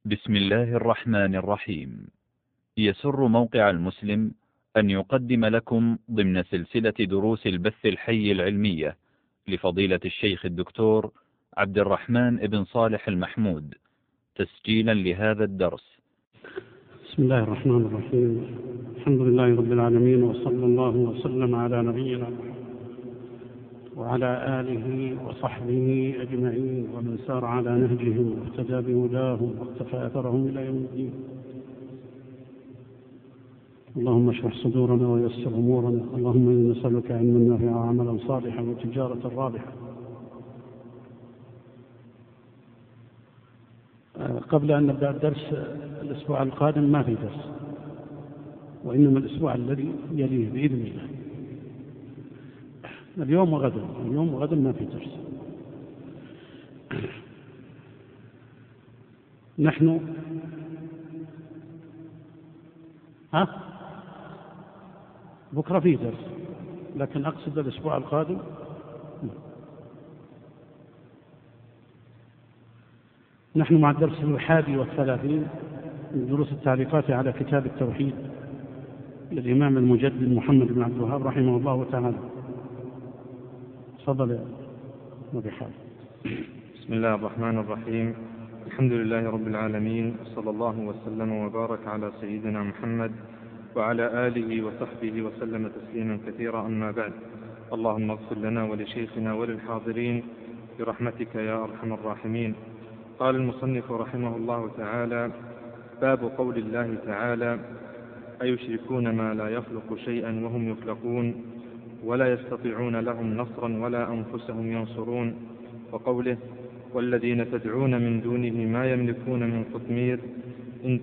بسم الله الرحمن الرحيم. يسر موقع المسلم أن يقدم لكم ضمن سلسلة دروس البث الحي العلمية لفضيلة الشيخ الدكتور عبد الرحمن بن صالح المحمود تسجيلا لهذا الدرس. بسم الله الرحمن الرحيم. الحمد لله رب العالمين، وصلى الله وسلم على نبينا وعلى آله وصحبه أجمعين، ومن سار على نهجهم واهتدى بهداهم واقتفى أثرهم إلى يوم الدين. اللهم اشرح صدورنا ويسر أمورنا، اللهم إنا نسألك علما نافعا وعملا صالحا وتجارة رابحة. قبل أن نبدأ الدرس، الأسبوع القادم ما في درس، وإنما الأسبوع الذي يليه بإذن الله. اليوم وغدا ما في درس. نحن بكرة في درس، لكن أقصد الأسبوع القادم. نحن مع الدرس 31 من دروس التعليقات على كتاب التوحيد للإمام المجدد محمد بن عبد الوهاب رحمه الله تعالى. تفضل يا أبي خالد. بسم الله الرحمن الرحيم. الحمد لله رب العالمين، وصلى الله وسلم وبارك على سيدنا محمد وعلى آله وصحبه وسلم تسليما كثيرا، أما بعد. اللهم اغفر لنا ولشيخنا وللحاضرين برحمتك يا أرحم الراحمين. قال المصنف رحمه الله تعالى: باب قول الله تعالى: أيشركون ما لا يخلق شيئا وهم يخلقون ولا يستطيعون لهم نصرا ولا أنفسهم ينصرون، وقوله: والذين تدعون من دونه ما يملكون من قطمير إن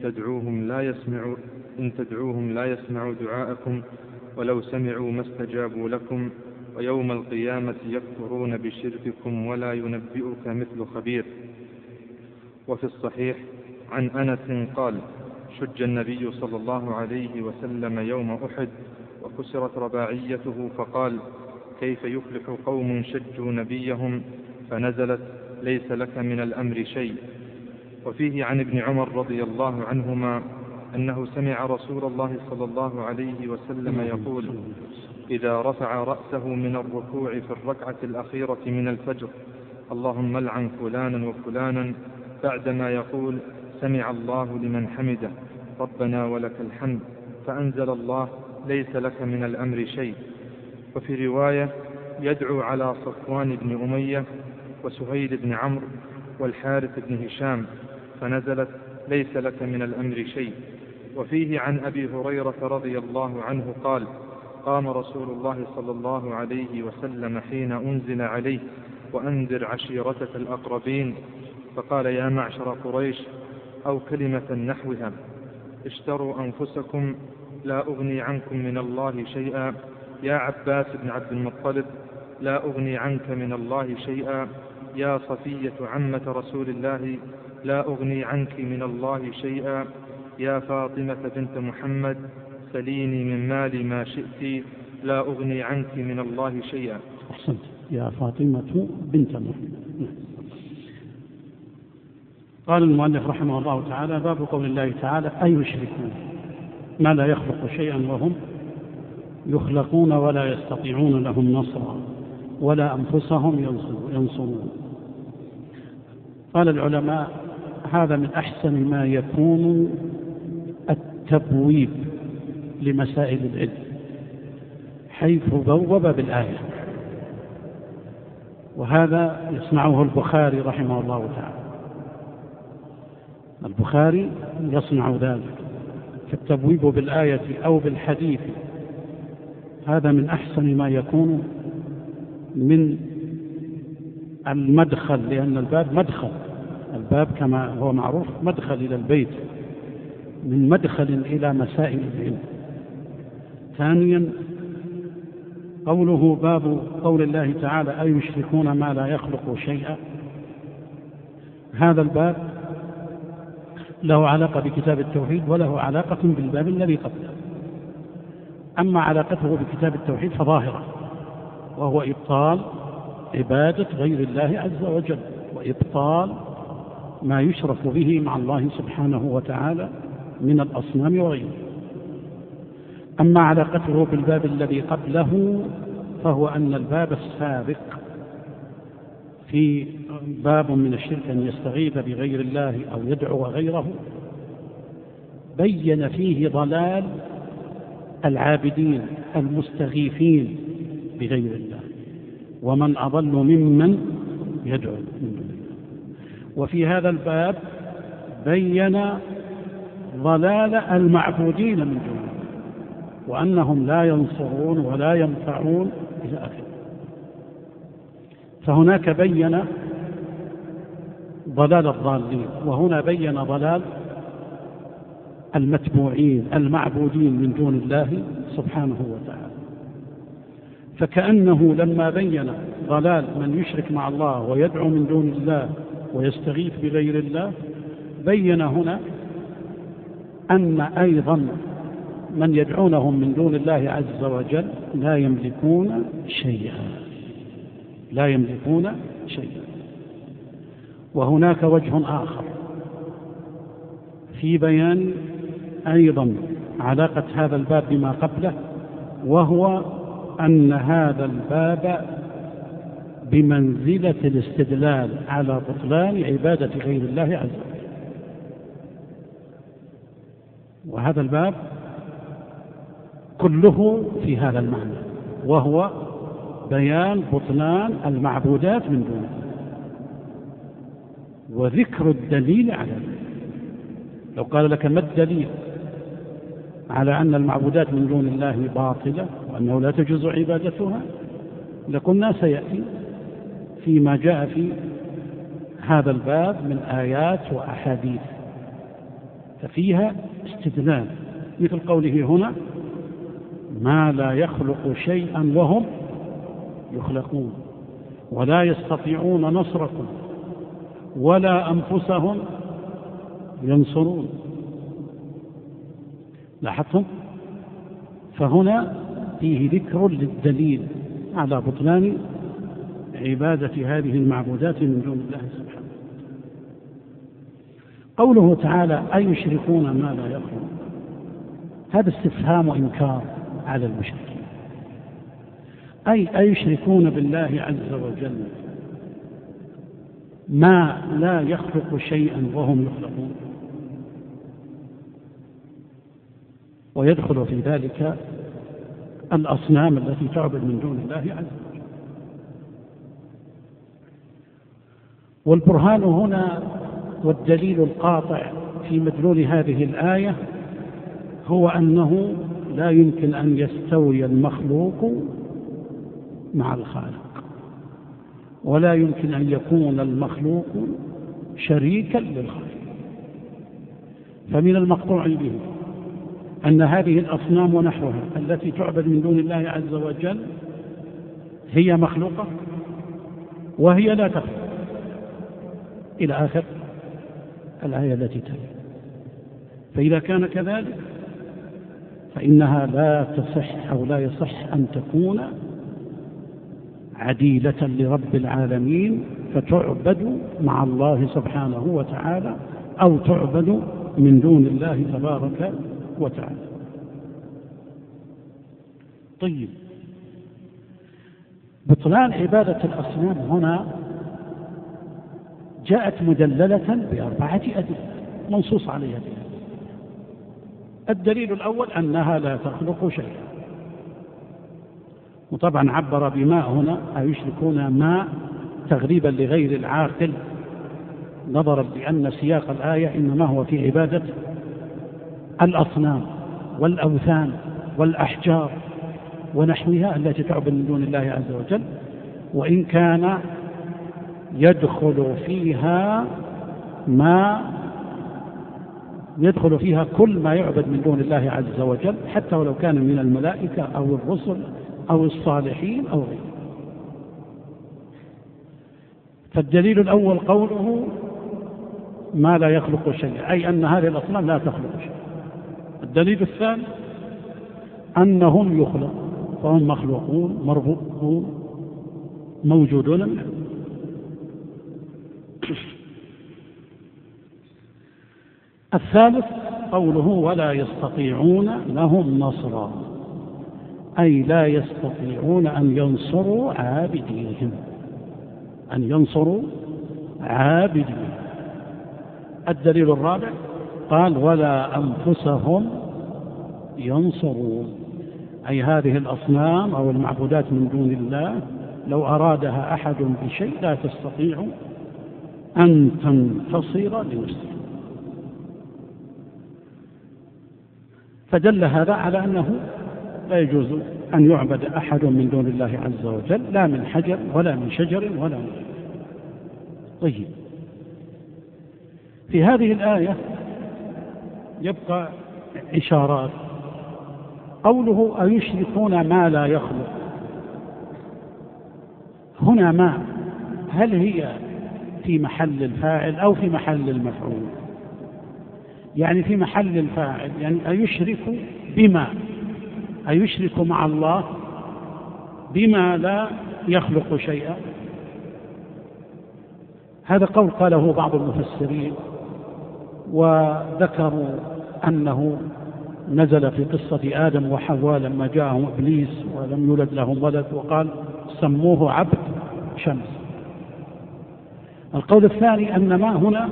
تدعوهم لا يسمعوا دعاءكم ولو سمعوا ما استجابوا لكم ويوم القيامة يكفرون بشرككم ولا ينبئك مثل خبير. وفي الصحيح عن أنس قال: شج النبي صلى الله عليه وسلم يوم أحد وكسرت رباعيته، فقال: كيف يفلح قوم شجوا نبيهم؟ فنزلت: ليس لك من الأمر شيء. وفيه عن ابن عمر رضي الله عنهما أنه سمع رسول الله صلى الله عليه وسلم يقول: إذا رفع رأسه من الركوع في الركعة الأخيرة من الفجر: اللهم لعن فلانا وفلانا، بعدما يقول: سمع الله لمن حمده، ربنا ولك الحمد، فأنزل الله: ليس لك من الأمر شيء. وفي رواية: يدعو على صفوان بن أمية وسهيل بن عمرو والحارث بن هشام، فنزلت: ليس لك من الأمر شيء. وفيه عن أبي هريرة رضي الله عنه قال: قام رسول الله صلى الله عليه وسلم حين أنزل عليه: وأنذر عشيرتك الأقربين، فقال: يا معشر قريش، أو كلمة نحوها: اشتروا أنفسكم لا أغني عنكم من الله شيئا. يا عباس بن عبد المطلب، لا أغني عنك من الله شيئا. يا صفية عمة رسول الله، لا أغني عنك من الله شيئا. يا فاطمة بنت محمد، سليني من مالي ما شئت، لا أغني عنك من الله شيئا. أحسنت. يا فاطمة بنت محمد. قال المؤلف رحمه الله تعالى: باب قول الله تعالى: أيشركون ما لا يخلق شيئا وهم يخلقون ولا يستطيعون لهم نصرا ولا أنفسهم ينصرون. قال العلماء: هذا من أحسن ما يكون التبويب لمسائل العلم، حيث بوب بالآية، وهذا يصنعه البخاري رحمه الله تعالى. البخاري يصنع ذلك، فالتبويب بالآية أو بالحديث هذا من أحسن ما يكون من المدخل، لأن الباب مدخل، الباب كما هو معروف مدخل إلى البيت، من مدخل إلى مسائل العلم. ثانيا قوله: باب قول الله تعالى: أيشركون ما لا يخلق شيئا. هذا الباب له علاقة بكتاب التوحيد وله علاقة بالباب الذي قبله. أما علاقته بكتاب التوحيد فظاهرة، وهو إبطال عبادة غير الله عز وجل، وإبطال ما يشرك به مع الله سبحانه وتعالى من الأصنام وغيره. أما علاقته بالباب الذي قبله فهو أن الباب السابق في باب من الشرك أن يستغيث بغير الله أو يدعو غيره بين فيه ضلال العابدين المستغيثين بغير الله، ومن أضل ممن يدعو من دون الله. وفي هذا الباب بين ضلال المعبودين من دون الله، وأنهم لا ينصرون ولا ينفعون إلى آخره. فهناك بين ضلال الضالين، وهنا بين ضلال المتبوعين المعبودين من دون الله سبحانه وتعالى. فكأنه لما بين ضلال من يشرك مع الله ويدعو من دون الله ويستغيث بغير الله، بين هنا أن أيضا من يدعونهم من دون الله عز وجل لا يملكون شيئا، لا يملكون شيئا. وهناك وجه آخر في بيان أيضا علاقة هذا الباب بما قبله، وهو أن هذا الباب بمنزلة الاستدلال على بطلان عبادة غير الله عز وجل. وهذا الباب كله في هذا المعنى، وهو بيان بطلان المعبودات من دون الله وذكر الدليل على ذلك. لو قال لك ما الدليل على أن المعبودات من دون الله باطلة وأنه لا تجوز عبادتها، لقلنا سيأتي فيما جاء في هذا الباب من آيات وأحاديث، ففيها استدلال، مثل قوله هنا ما لا يخلق شيئا وهم يخلقون ولا يستطيعون نصركم ولا أنفسهم ينصرون. لاحظتم؟ فهنا فيه ذكر للدليل على بطلان عبادة هذه المعبودات من دون الله سبحانه. قوله تعالى أيشركون ما لا يخلق، هذا استفهام وإنكار على المشركين. أيشركون بالله عز وجل ما لا يخلق شيئا وهم يخلقون، ويدخل في ذلك الأصنام التي تعبد من دون الله عز وجل. والبرهان هنا والدليل القاطع في مدلول هذه الآية هو أنه لا يمكن أن يستوي المخلوق مع الخالق، ولا يمكن أن يكون المخلوق شريكا للخالق. فمن المقطوع به أن هذه الأصنام ونحوها التي تعبد من دون الله عز وجل هي مخلوقة وهي لا تخلق، إلى آخر الآية التي تلي. فإذا كان كذلك فإنها لا تصح أو لا يصح أن تكون عديلة لرب العالمين فتعبد مع الله سبحانه وتعالى أو تعبد من دون الله تبارك وتعالى. طيب، بطلان عبادة الأصنام هنا جاءت مدللة بأربعة أدلة منصوص عليها. الدليل الأول أنها لا تخلق شيئا، وطبعا عبر بما هنا أيشركون ما تغريبا لغير العاقل، نظرا لأن سياق الآية إنما هو في عبادة الأصنام والأوثان والأحجار ونحوها التي تعبد من دون الله عز وجل، وإن كان يدخل فيها كل ما يعبد من دون الله عز وجل، حتى ولو كان من الملائكة أو الرسل أو الصالحين أو غيره. فالدليل الأول قوله ما لا يخلق شيئا، أي أن هذه الأصنام لا تخلق شيئا. الدليل الثاني أنهم يخلقون، فهم مخلوقون مربوطون موجودون منهم. الثالث قوله ولا يستطيعون لهم نصرا، أي لا يستطيعون أن ينصروا عابديهم، أن ينصروا عابديهم. الدليل الرابع قال ولا أنفسهم ينصرون، أي هذه الأصنام أو المعبودات من دون الله لو أرادها أحد بشيء لا تستطيع أن تنتصر لنفسها. فدل هذا على أنه لا يجوز أن يعبد أحد من دون الله عز وجل، لا من حجر ولا من شجر ولا من غيره. طيب، في هذه الآية يبقى إشارات. قوله أيشركون ما لا يخلق، هنا ما هل هي في محل الفاعل أو في محل المفعول؟ يعني في محل الفاعل، يعني أيشرك بما، أيشرك مع الله بما لا يخلق شيئا. هذا قول قاله بعض المفسرين، وذكروا أنه نزل في قصة آدم وحواء لما جاءهم إبليس ولم يولد لهم ولد وقال سموه عبد شمس. القول الثاني أن ما هنا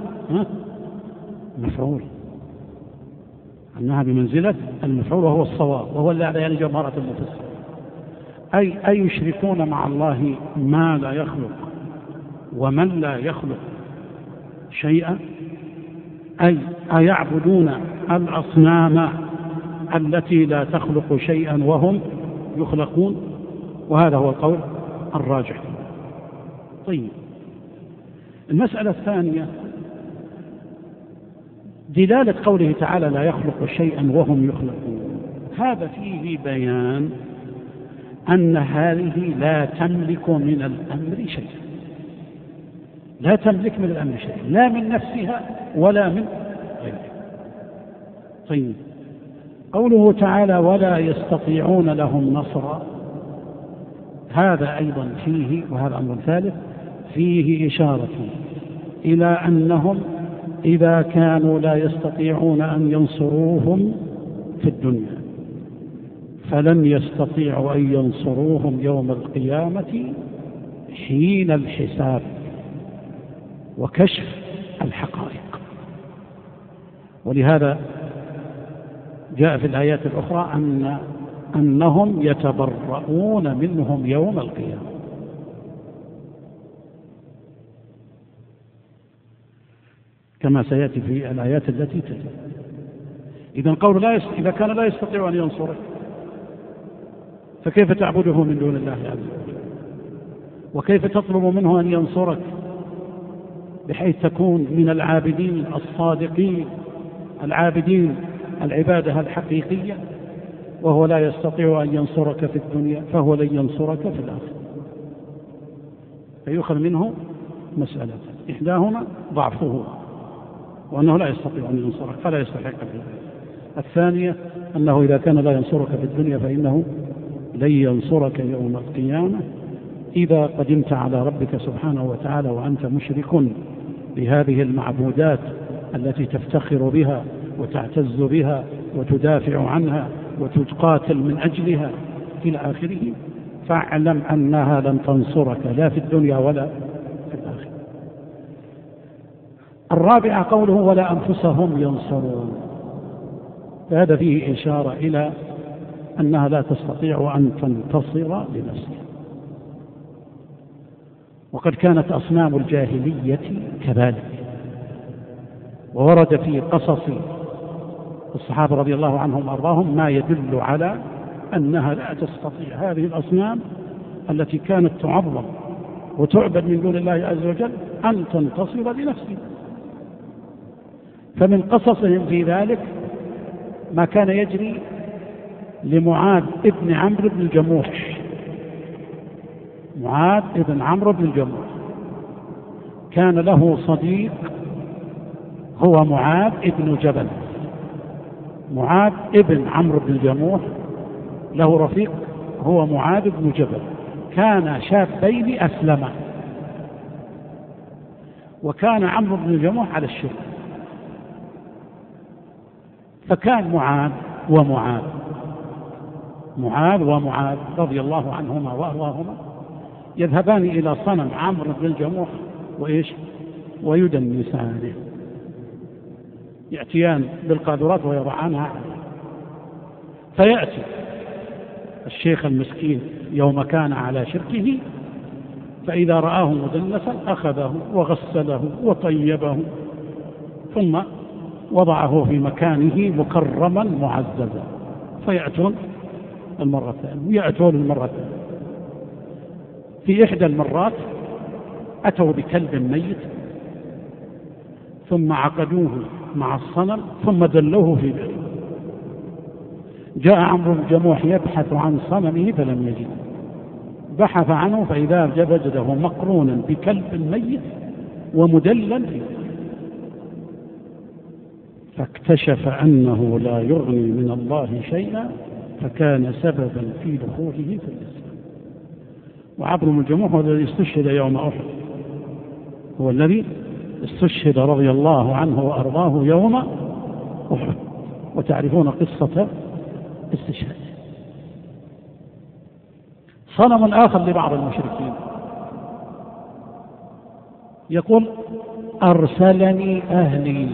مفعول، أنها بمنزلة المفعول وهو الصواب، وهو الذي يعني جمهرة المفسر. أي يشركون مع الله ما لا يخلق ومن لا يخلق شيئا، أي أيعبدون الأصنام التي لا تخلق شيئا وهم يخلقون، وهذا هو القول الراجح. طيب، المسألة الثانية دلالة قوله تعالى لا يخلق شيئا وهم يخلقون، هذا فيه بيان أن هذه لا تملك من الأمر شيئا، لا تملك من الأمر شيئا، لا من نفسها ولا من غيرها. طيب، قوله تعالى ولا يستطيعون لهم نصرا، هذا أيضا فيه، وهذا أمر ثالث، فيه إشارة إلى أنهم إذا كانوا لا يستطيعون أن ينصروهم في الدنيا فلن يستطيعوا أن ينصروهم يوم القيامة حين الحساب وكشف الحقائق. ولهذا جاء في الآيات الأخرى أنهم يتبرؤون منهم يوم القيامة. كما سيأتي في الآيات التي تلي. إذن قول إذا كان لا يستطيع أن ينصرك فكيف تعبده من دون الله عز وجل؟ وكيف تطلب منه أن ينصرك بحيث تكون من العابدين الصادقين العابدين العبادة الحقيقية وهو لا يستطيع أن ينصرك في الدنيا، فهو لن ينصرك في الآخرة. فيؤخذ منه مسألة، إحداهما ضعفه وأنه لا يستطيع أن ينصرك فلا يستحق ذلك. الثانية أنه إذا كان لا ينصرك في الدنيا فإنه لن ينصرك يوم القيامة إذا قدمت على ربك سبحانه وتعالى وأنت مشرك بهذه المعبودات التي تفتخر بها وتعتز بها وتدافع عنها وتقاتل من أجلها إلى آخره، فاعلم أنها لن تنصرك لا في الدنيا ولا في الآخرة. الرابعة قوله ولا أنفسهم ينصرون، فهذا فيه إشارة إلى أنها لا تستطيع أن تنتصر لنفسها. وقد كانت أصنام الجاهلية كذلك، وورد في قصص الصحابة رضي الله عنهم وأرضاهم ما يدل على أنها لا تستطيع هذه الأصنام التي كانت تعظم وتعبد من دون الله عز وجل أن تنتصر لنفسها. فمن قصصهم في ذلك ما كان يجري لمعاذ ابن عمرو بن الجموح. معاذ ابن عمرو بن الجموح كان له صديق هو معاذ ابن جبل. معاذ ابن عمرو بن الجموح له رفيق هو معاذ بن جبل، كان شابين أسلما، وكان عمرو بن الجموح على الشرك. فكان معاذ ومعاذ رضي الله عنهما وأرضاهما يذهبان إلى صنم عمرو بن الجموح ويدنسانه، يأتيان بالقاذورات ويضعانها عليه. فيأتي الشيخ المسكين يوم كان على شركه فإذا رآه مدنسا أخذه وغسله وطيبه ثم وضعه في مكانه مكرما معززا. فيأتون المرة الثانية في إحدى المرات أتوا بكلب ميت ثم عقدوه مع الصنم ثم دلوه في بئر. جاء عمرو بن الجموح يبحث عن صنمه فلم يجد، بحث عنه فإذا وجده مقرونا بكلب ميت ومدلا فيه، فاكتشف أنه لا يغني من الله شيئا فكان سببا في دخوله في الإسلام. وعمرو بن الجموح هو الذي استشهد يوم أحد، هو الذي استشهد رضي الله عنه وأرضاه يوم أحد، وتعرفون قصة استشهاد. صنم آخر لبعض المشركين يقول: أرسلني أهلي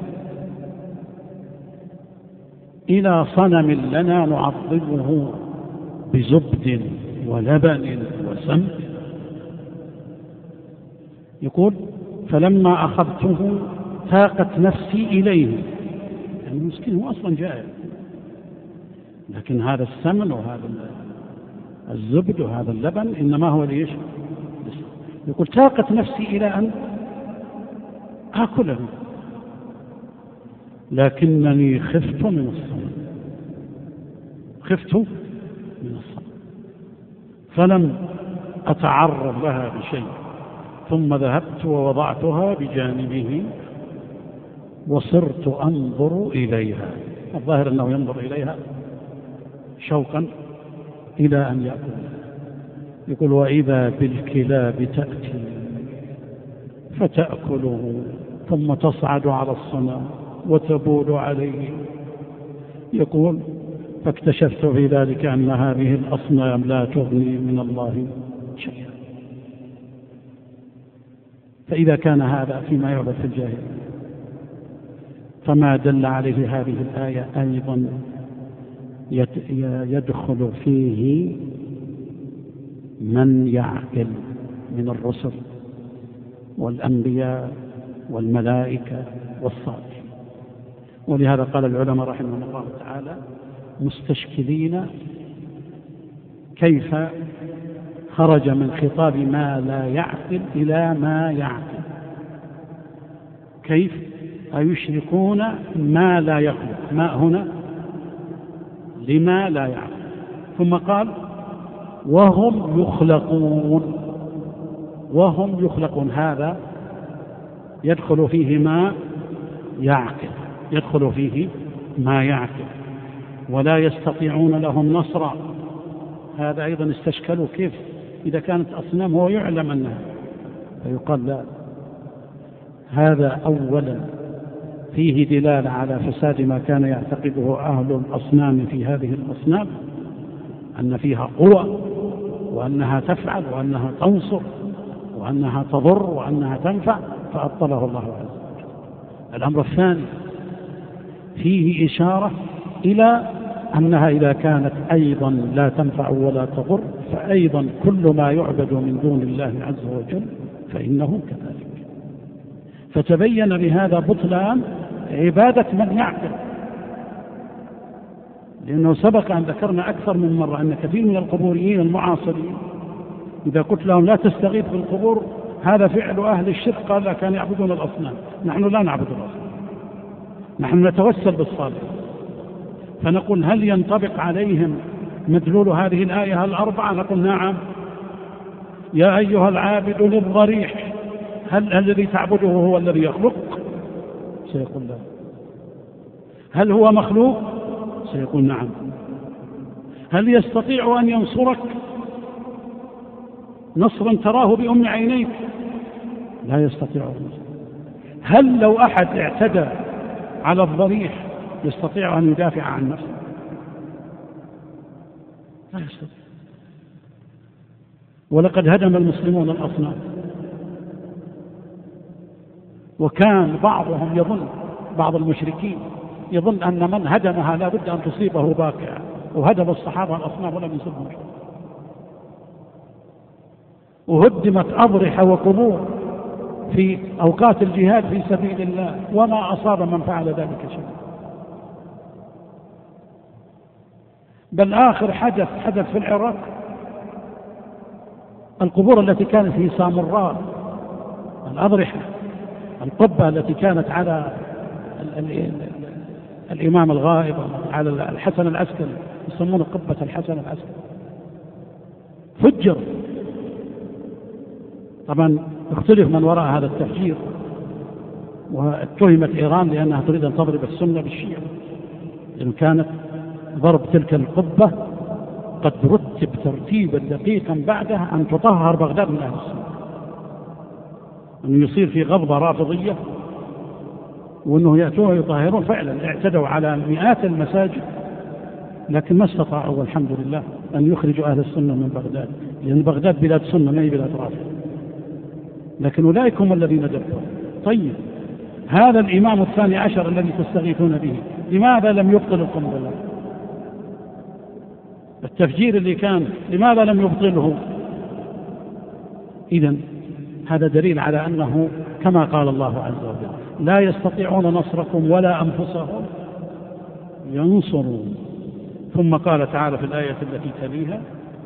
إلى صنم لنا نعظمه بزبد ولبن وسمن. يقول: فلما أخذته تاقت نفسي إليه، يعني المسكين هو أصلا جائع، لكن هذا السمن وهذا الزبد وهذا اللبن إنما هو ليش؟ يقول: تاقت نفسي إلى أن آكله، لكنني خفت من الصنم، فلم أتعرض لها بشيء، ثم ذهبت ووضعتها بجانبه وصرت أنظر إليها. الظاهر أنه ينظر إليها شوقا إلى أن يأكل. يقول: وإذا بالكلاب تأتي فتأكله ثم تصعد على الصنم وتبول عليه. يقول: فاكتشفت في ذلك أن هذه الأصنام لا تغني من الله شيئا. فإذا كان هذا فيما يعبد في الجاهلية، فما دل عليه هذه الآية أيضا يدخل فيه من يعقل من الرسل والأنبياء والملائكة والصالحين. ولهذا قال العلماء رحمهم الله تعالى مستشكلين كيف خرج من خطاب ما لا يعقل إلى ما يعقل، كيف أيشركون ما لا يخلق، ما هنا لما لا يعقل، ثم قال وهم يخلقون. هذا يدخل فيه ما يعقل، ولا يستطيعون لهم نصرا. هذا أيضا استشكلوا كيف إذا كانت أصنام هو يعلم أنها، فيقال لا، هذا أولا فيه دلالة على فساد ما كان يعتقده أهل الأصنام في هذه الأصنام، أن فيها قوة وأنها تفعل وأنها تنصر وأنها تضر وأنها تنفع، فأبطله الله عز وجل. الأمر الثاني فيه إشارة إلى أنها إذا كانت أيضا لا تنفع ولا تضر، فأيضا كل ما يعبد من دون الله عز وجل فإنه كذلك. فتبين بهذا بطلان عبادة من يعقل، لأنه سبق أن ذكرنا أكثر من مرة أن كثير من القبوريين المعاصرين إذا قلت لهم لا تستغيث بالقبور هذا فعل أهل الشرك، قال كانوا يعبدون الأصنام. نحن لا نعبد الأصنام، نحن نتوسل بالصالح. فنقول هل ينطبق عليهم مدلول هذه الآية الأربعة؟ نقول نعم. يا أيها العابد للضريح، هل الذي تعبده هو الذي يخلق؟ سيقول لا. هل هو مخلوق؟ سيقول نعم. هل يستطيع أن ينصرك نصرا تراه بأم عينيك؟ لا يستطيع. هل لو أحد اعتدى على الضريح يستطيع أن يدافع عن نفسه؟ لا يستطيع. ولقد هدم المسلمون الأصنام، وكان بعضهم يظن، بعض المشركين يظن أن من هدمها لا بد أن تصيبه باقعة، وهدم الصحابة الأصنام ولم يصبهم شيء، وهدمت أضرحة وقبور في أوقات الجهاد في سبيل الله، وما أصاب من فعل ذلك شيء. بل آخر حدث في العراق، القبور التي كانت في سامراء، الأضرحة، القبة التي كانت على الإمام الغائب، على الحسن العسكري، يسمونه قبة الحسن العسكري، فجر. طبعا اختلف من وراء هذا التفجير، واتهمت إيران لأنها تريد أن تضرب السنة بالشيعة، إن كانت ضرب تلك القبة قد رتب ترتيبا دقيقا بعدها أن تطهر بغداد من أهل السنة، أن يصير في غضبة رافضية، وأنه يأتون ويطهرون. فعلا اعتدوا على مئات المساجد، لكن ما استطاعوا والحمد لله أن يخرجوا أهل السنة من بغداد، لأن بغداد بلاد سنة ما هي بلاد رافضة، لكن أولئك هم الذين دبروا. طيب هذا الإمام الثاني عشر الذي تستغيثون به لماذا لم يبطل القنبلة؟ التفجير اللي كان لماذا لم يبطله؟ إذن هذا دليل على أنه كما قال الله عز وجل: لا يستطيعون نصركم ولا أنفسهم ينصرون. ثم قال تعالى في الآية التي تليها: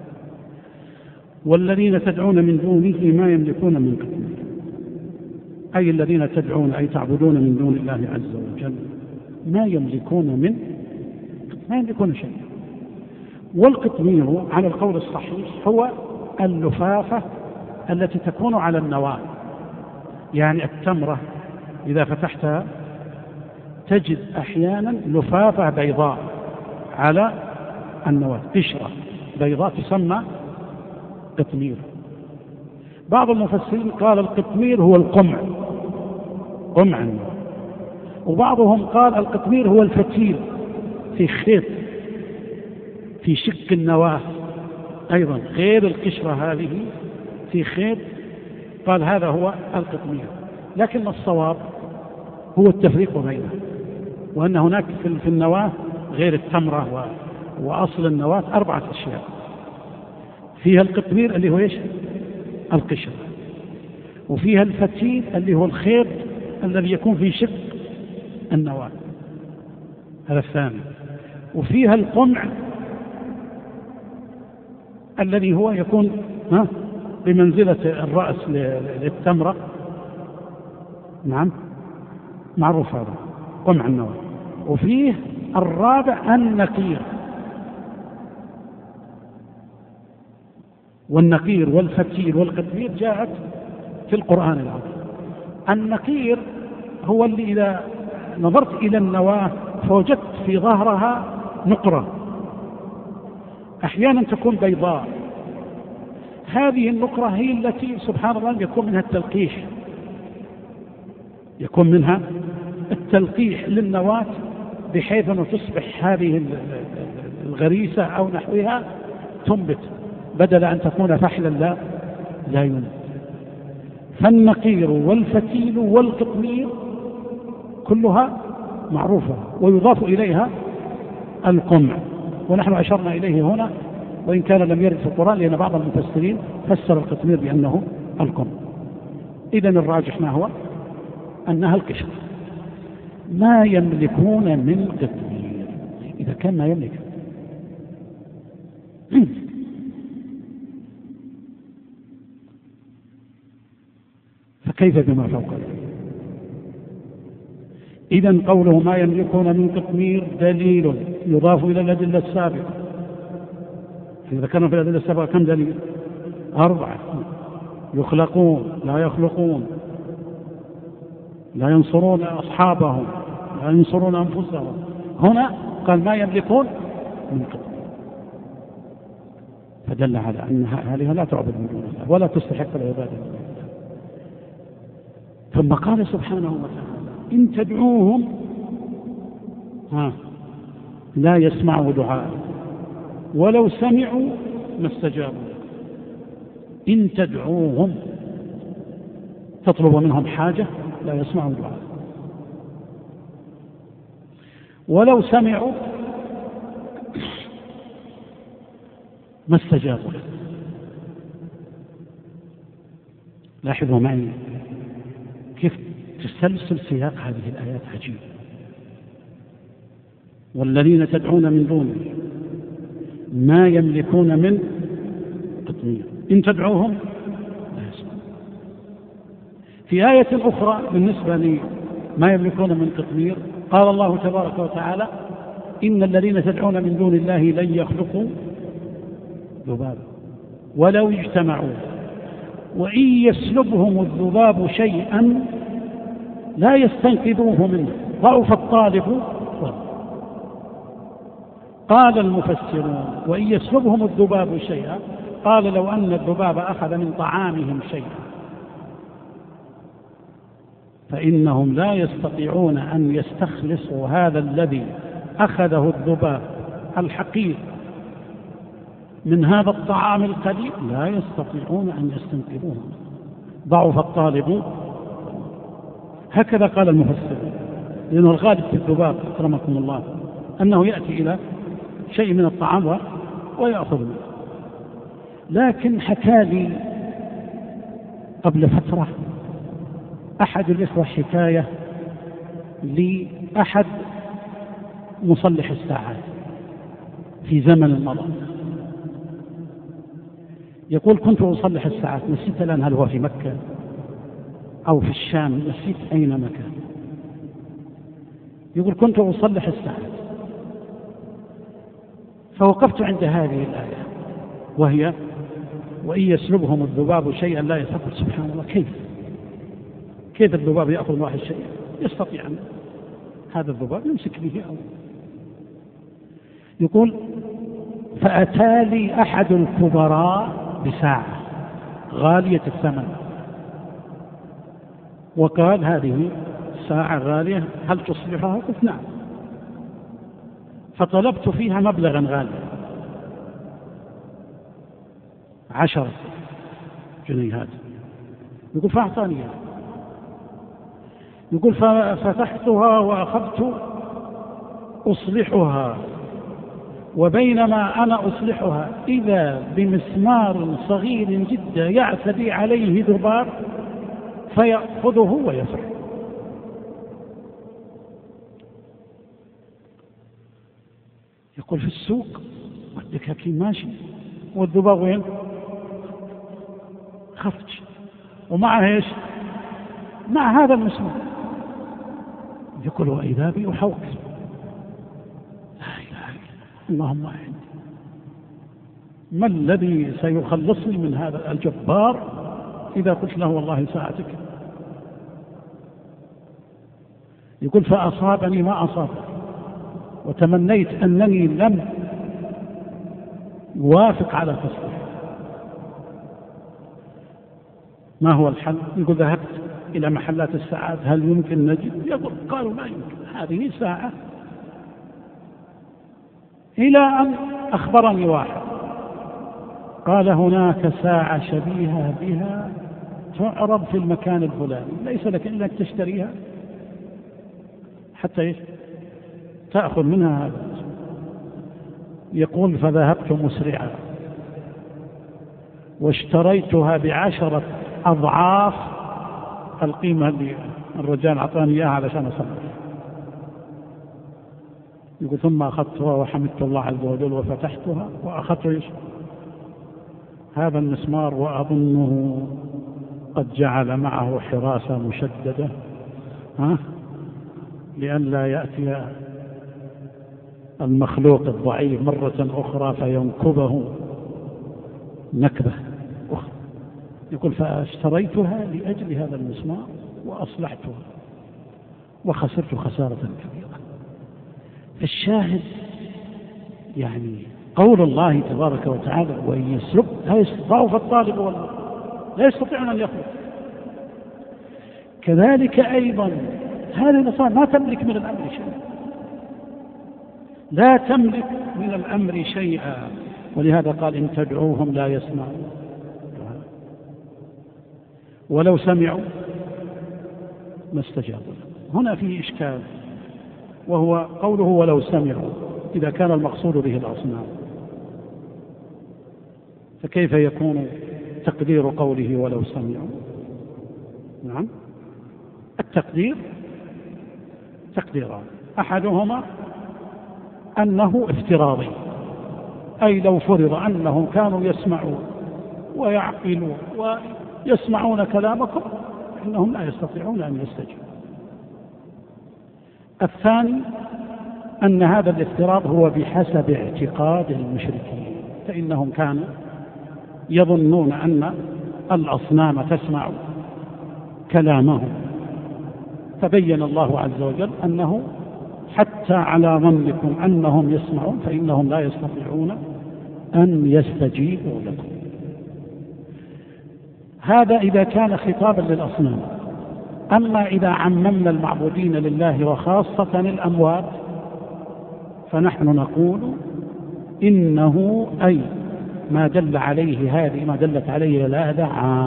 والذين تدعون من دونه ما يملكون من قطمير. أي الذين تدعون أي تعبدون من دون الله عز وجل ما يملكون شيء. والقطمير على القول الصحيح هو اللفافة التي تكون على النواة، يعني التمرة إذا فتحتها تجد أحيانا لفافة بيضاء على النواة، قشرة بيضاء تسمى قطمير. بعض المفسرين قال القطمير هو القمع، قمع النواة، وبعضهم قال القطمير هو الفتيل في خيط في شق النواة أيضا غير القشرة هذه في خيط، قال هذا هو القطمير. لكن الصواب هو التفريق بينه، وأن هناك في النواة غير التمرة وأصل النواة 4 أشياء، فيها القطمير اللي هو إيش؟ القشرة، وفيها الفتيل اللي هو الخيط الذي يكون في شق النواة، هذا الثاني، وفيها القمع الذي هو يكون بمنزلة الرأس للتمرة، نعم معروف هذا قمع النواة. وفيه الرابع النقير، والنقير والفتيل والقطمير جاءت في القرآن العظيم. النقير هو اللي إذا نظرت إلى النواة فوجدت في ظهرها نقرة، أحيانا تكون بيضاء، هذه النقرة هي التي سبحان الله يكون منها التلقيح، يكون منها التلقيح للنواة بحيث أن تصبح هذه الغريسة أو نحوها تنبت بدل أن تكون فحلا لا ينبت. فالنقير والفتيل والقطمير كلها معروفة، ويضاف إليها القمع، ونحن أشرنا إليه هنا وإن كان لم يرد في القرآن، لأن بعض المفسرين فسر القطمير بأنه القمع. إذن الراجح ما هو؟ أنها القشرة. ما يملكون من قطمير، إذا كان ما يملك فكيف بما فوق ذلك؟ إذن قوله ما يملكون من قطمير دليل يضاف إلى الأدلة السابقة. إذا كانوا في الأدلة السابقة كم دليل؟ 4: يخلقون، لا يخلقون، لا ينصرون أصحابهم، لا ينصرون أنفسهم. هنا قال ما يملكون من قطمير، فدل على أن هذه لا تعبد من دون الله ولا تستحق العبادة. ثم قال سبحانه وتعالى: إن تدعوهم لا يسمعوا دعاء ولو سمعوا ما استجابوا. إن تدعوهم تطلب منهم حاجة لا يسمعوا دعاء ولو سمعوا ما استجابوا لك. لاحظوا معي كيف تسلسل سياق هذه الآيات عجيب. والذين تدعون من دونه ما يملكون من قطمير إن تدعوهم لا يسمعون. في آية أخرى بالنسبة لما يملكون من قطمير قال الله تبارك وتعالى إن الذين تدعون من دون الله لن يخلقوا ذبابا ولو اجتمعوا وإن يسلبهم الذباب شيئا لا يستنقذوه منه ضعف الطالب. قال المفسرون وإن يسلبهم الذباب شيئا قال لو أن الذباب أخذ من طعامهم شيئا فإنهم لا يستطيعون أن يستخلصوا هذا الذي أخذه الذباب الحقير من هذا الطعام القليل، لا يستطيعون أن يستنقذوه، ضعف الطالب. هكذا قال المفسرون، لأنه الغالب في الذباب أكرمكم الله أنه يأتي إلى شيء من الطعام ويأخذ منه. لكن حكى لي قبل فترة أحد الإخوة حكاية لأحد مصلح الساعات في زمن مضى. يقول كنت أصلح الساعات، نسيت الآن هل هو في مكة أو في الشام، نسيت أين مكان. يقول كنت أصلح الساعات فوقفت عند هذه الآية وهي وإن يسلبهم الذباب شيئا لا يستطيع. سبحان الله، كيف الذباب يأخذ واحد شيء؟ يستطيع أن هذا الذباب يمسك به أو. يقول فأتى لي أحد الكبراء بساعة غالية الثمن وقال هذه ساعة غالية هل تصلحها؟ قلت نعم. فطلبت فيها مبلغا غاليا 10 جنيهات. يقول فأعطاني إياها. يقول ففتحتها وأخذت أصلحها، وبينما أنا أصلحها إذا بمسمار صغير جدا يعتدي عليه ذباب فيأخذه ويفر. يقول في السوق والدكاكين ماشي والذباب وين؟ خرج ومعه ايش؟ مع هذا المسمار. يقول وإذا بي أحوك لا إله إلا اللهم أعين، ما الذي سيخلصني من هذا الجبار إذا قلت له والله ساعتك؟ يقول فأصابني ما أصابني وتمنيت أنني لم يوافق على تصليح. ما هو الحل؟ يقول ذهبت إلى محلات الساعات هل يمكن نجد؟ يقول قالوا لا يمكن، هذه ساعة. إلى أن أخبرني واحد قال هناك ساعة شبيهة بها تعرض في المكان الفلاني، ليس لك إلا أن تشتريها حتى تأخذ منها هذا. يقول فذهبت مسرعا واشتريتها ب10 أضعاف القيمة اللي الرجال أعطاني إياها علشان أصلح. يقول ثم أخذتها وحمدت الله عز وجل وفتحتها وأخذت هذا المسمار وأظنه قد جعل معه حراسة مشددة لئلا يأتي المخلوق الضعيف مرة أخرى فينكبه نكبة أخرى. يقول فاشتريتها لأجل هذا المسمار وأصلحتها وخسرت خسارة كبيرة. الشاهد يعني قول الله تبارك وتعالى وإن يسلب ضعف الطالب والله لا يستطيعون أن يخلق. كذلك أيضا هذه النصارى ما تملك من الأمر شيء، لا تملك من الأمر شيئا، ولهذا قال إن تدعوهم لا يسمعون ولو سمعوا ما استجابوا لهم. هنا في إشكال، وهو قوله ولو سمعوا، إذا كان المقصود به الأصنام فكيف يكون تقدير قوله ولو سمعوا؟ نعم، التقدير تقديران، أحدهما أنه افتراضي، أي لو فرض أنهم كانوا يسمعون ويعقلون ويسمعون كلامكم إنهم لا يستطيعون أن يستجيبوا. الثاني أن هذا الافتراض هو بحسب اعتقاد المشركين، فإنهم كانوا يظنون أن الأصنام تسمع كلامهم، فبين الله عز وجل أنه حتى على ظنكم أنهم يسمعون فإنهم لا يستطيعون أن يستجيبوا لكم. هذا إذا كان خطابا للأصنام. أما إذا عممنا المعبودين لله وخاصة الأموات فنحن نقول إنه أي ما دل عليه هذه ما دلت عليه هذا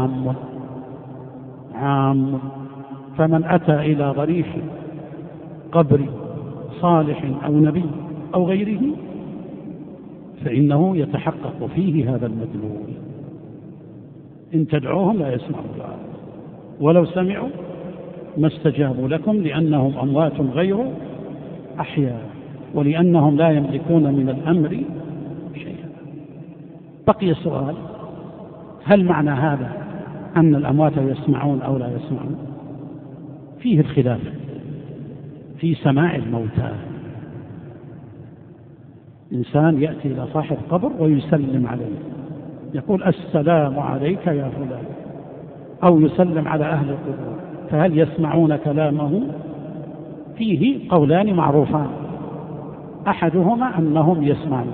عام، فمن أتى إلى ضريح قبر صالح أو نبي أو غيره فإنه يتحقق فيه هذا المدلول. إن تدعوهم لا يسمعوا دعاء ولو سمعوا ما استجابوا لكم لأنهم أموات غير أحياء ولأنهم لا يملكون من الأمر شيئا. بقي السؤال: هل معنى هذا أن الأموات يسمعون أو لا يسمعون؟ فيه الخلاف في سماع الموتى. إنسان يأتي إلى صاحب قبر ويسلم عليه، يقول السلام عليك يا فلان، أو يسلم على أهل القبور، فهل يسمعون كلامه؟ فيه قولان معروفان، أحدهما أنهم يسمعون،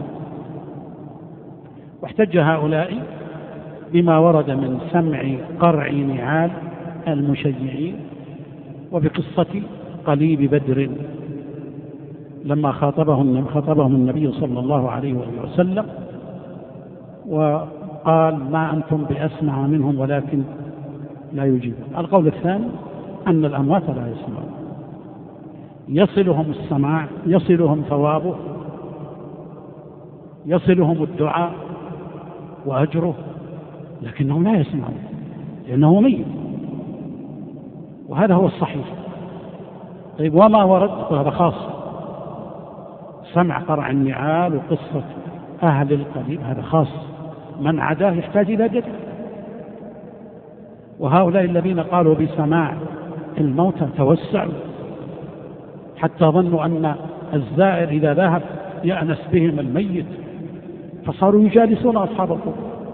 واحتج هؤلاء بما ورد من سمع قرع نعال المشيعين وبقصة قليب بدر لما خاطبهم النبي صلى الله عليه وسلم وقال ما أنتم بأسمع منهم ولكن لا يجيبون. القول الثاني أن الأموات لا يسمعون، يصلهم السماع، يصلهم ثوابه، يصلهم الدعاء وأجره، لكنهم لا يسمعون لأنه ميت، وهذا هو الصحيح. طيب وما ورد هذا خاص، سمع قرع النعال وقصة أهل القليب هذا خاص، من عداه يحتاج إلى دليل. وهؤلاء الذين قالوا بسماع الموتى توسعوا حتى ظنوا أن الزائر إذا ذهب يأنس بهم الميت، فصاروا يجالسون أصحاب القبور،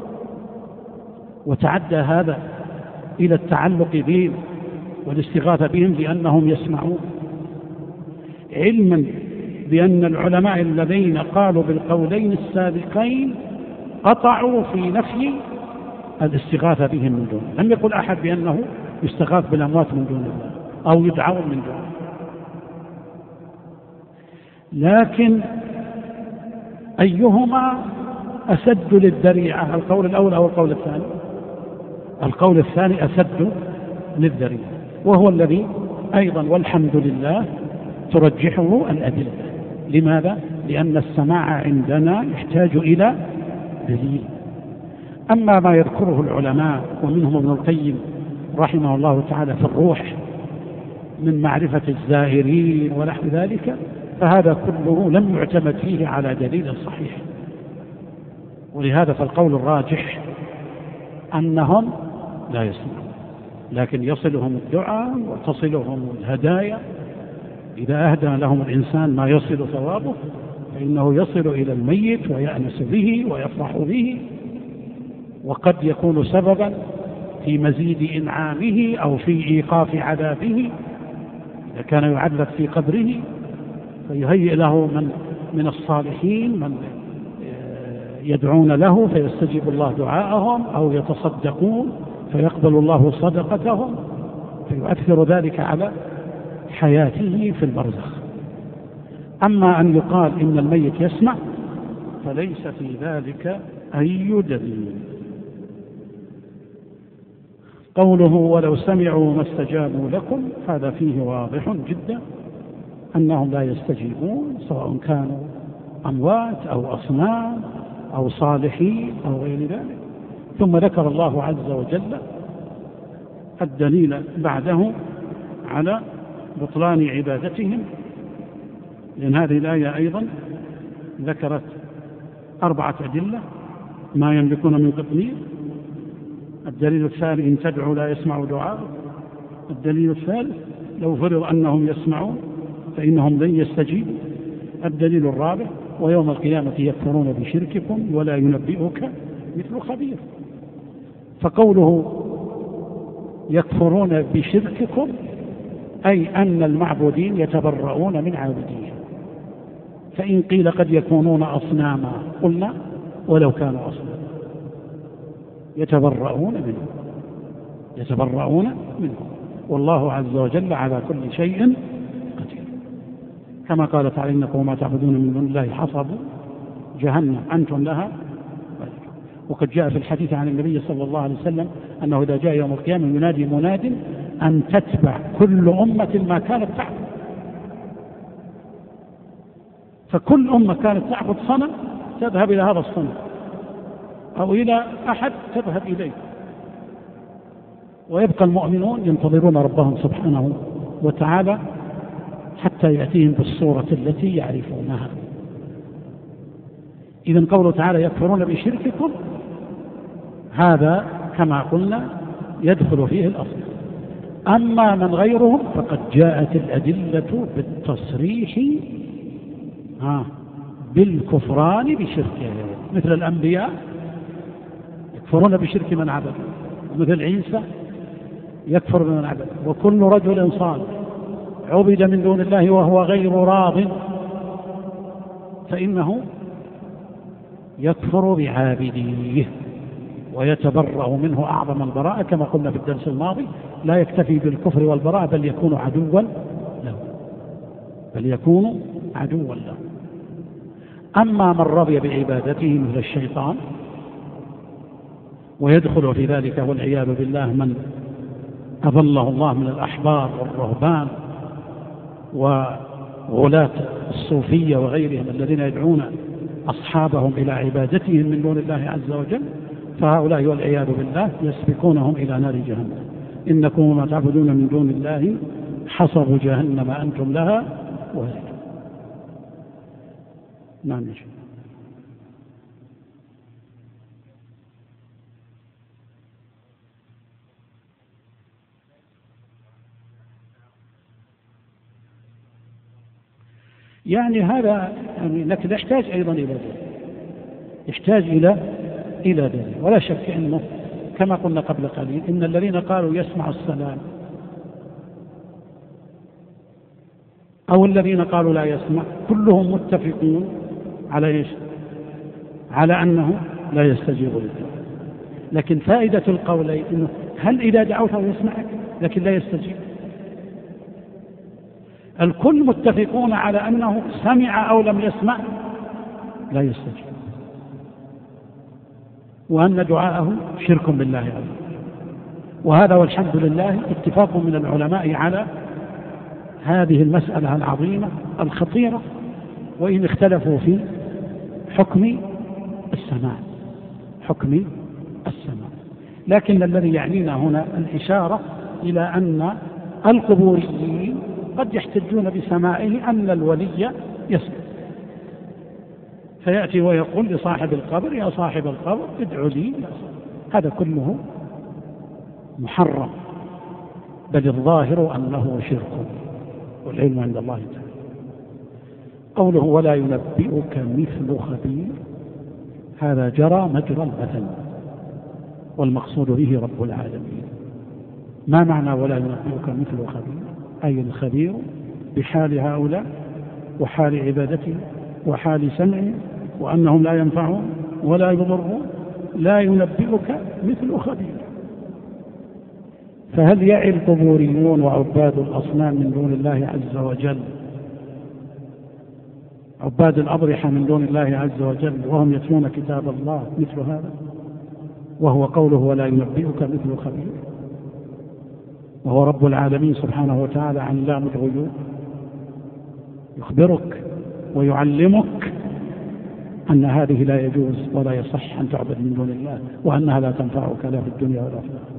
وتعدى هذا إلى التعلق بهم والاستغاثة بهم لأنهم يسمعون، علما بأن العلماء الذين قالوا بالقولين السابقين قطعوا في نفي الاستغاثة بهم من دونه. لم يقل أحد بأنه يستغاث بالأموات من دون الله أو يدعون من دونه، لكن أيهما أسد للذريعة، القول الأول أو القول الثاني؟ القول الثاني أسد للذريعة، وهو الذي أيضا والحمد لله ترجحه الأدلة. لماذا؟ لأن السماع عندنا يحتاج إلى دليل. أما ما يذكره العلماء ومنهم ابن القيم رحمه الله تعالى في الروح من معرفة الزائرين ونحو ذلك، فهذا كله لم يعتمد فيه على دليل صحيح، ولهذا فالقول الراجح أنهم لا يسمعون، لكن يصلهم الدعاء وتصلهم الهدايا. إذا أهدى لهم الإنسان ما يصل ثوابه فإنه يصل إلى الميت ويأنس به ويفرح به، وقد يكون سببا في مزيد إنعامه أو في إيقاف عذابه إذا كان يعذب في قبره، فيهيئ له من الصالحين من يدعون له فيستجيب الله دعاءهم، أو يتصدقون فيقبل الله صدقتهم، فيؤثر ذلك على حياته في البرزخ. أما أن يقال إن الميت يسمع فليس في ذلك أي دليل. قوله ولو سمعوا ما استجابوا لكم، هذا فيه واضح جدا أنهم لا يستجيبون، سواء كانوا أموات أو أصنام أو صالحين أو غير ذلك. ثم ذكر الله عز وجل الدليل بعده على بطلان عبادتهم، لأن هذه الآية أيضا ذكرت 4 أدلة ما يملكون من قطمير. الدليل الثاني إن تدعوا لا يسمعوا دعاء. الدليل الثالث لو فرض أنهم يسمعون فإنهم لن يستجيبوا. الدليل الرابع ويوم القيامة يكفرون بشرككم ولا ينبئك مثل خبير. فقوله يكفرون بشرككم أي أن المعبودين يتبرؤون من عابدين. فإن قيل قد يكونون أصناما قلنا ولو كانوا أصناما يتبرؤون منهم والله عز وجل على كل شيء قدير. كما قال تعالى إنكم ما تعبدون من دون الله حصب جهنم أنتم لها. وقد جاء في الحديث عن النبي صلى الله عليه وسلم أنه إذا جاء يوم القيامة ينادي مناد أن تتبع كل أمة ما كانت تعبد. فكل أمة كانت تعبد صنم تذهب إلى هذا الصنم أو إلى أحد تذهب إليه، ويبقى المؤمنون ينتظرون ربهم سبحانه وتعالى حتى يأتيهم بالصورة التي يعرفونها. إذن قوله تعالى يكفرون بشرككم هذا كما قلنا يدخل فيه الأصل. أما من غيرهم فقد جاءت الأدلة بالتصريح بالكفران بشركه، مثل الأنبياء يكفرون بشرك من عبد، مثل عيسى يكفر بمن عبد، وكل رجل صالح عبد من دون الله وهو غير راض فإنه يكفر بعابديه ويتبرأ منه أعظم البراءة، كما قلنا في الدرس الماضي لا يكتفي بالكفر والبراءة بل يكون عدوا له. أما من رضي بعبادته مثل الشيطان ويدخل في ذلك والعياذ بالله من أضله الله من الأحبار والرهبان وغلاة الصوفية وغيرهم الذين يدعون أصحابهم إلى عبادتهم من دون الله عز وجل، فهؤلاء والعياذ بالله يسبقونهم إلى نار جهنم. إنكم ما تعبدون من دون الله حصب جهنم أنتم لها واردون. نعم. يعني هذا لكن يحتاج أيضا إلى دليل، يحتاج إلى دليل. ولا شك أنه كما قلنا قبل قليل إن الذين قالوا يسمع السلام أو الذين قالوا لا يسمع كلهم متفقون على إيش؟ على أنه لا يستجيب للدعاء. لكن فائدة القولين إنه هل إذا دعوته يسمعك لكن لا يستجيب؟ الكل متفقون على أنه سمع أو لم يسمع لا يستجيب، وأن دعاءه شرك بالله عز وجل. وهذا والحمد لله اتفاق من العلماء على هذه المسألة العظيمة الخطيرة، وإن اختلفوا في حكم السماع. لكن الذي يعنينا هنا الإشارة إلى أن القبوريين قد يحتجون بسماعه أن الولي يسمع، فيأتي ويقول لصاحب القبر يا صاحب القبر ادعو لي. هذا كله محرم، بل الظاهر أنه شرك، والعلم عند الله تعالى. قوله ولا ينبئك مثل خبير هذا جرى مجرى المثل، والمقصود به رب العالمين. ما معنى ولا ينبئك مثل خبير؟ أي الخبير بحال هؤلاء وحال عبادتهم وحال سمعهم وأنهم لا ينفعون ولا يضرون. لا ينبئك مثل خبير. فهل يعي القبوريون وعباد الأصنام من دون الله عز وجل عباد الأضرحة من دون الله عز وجل وهم يتلون كتاب الله مثل هذا، وهو قوله ولا ينبئك مثل خبير، وهو رب العالمين سبحانه وتعالى علام الغيوب، يخبرك ويعلمك أن هذه لا يجوز ولا يصح أن تعبد من دون الله، وأنها لا تنفعك لا في الدنيا ولا في الآخرة.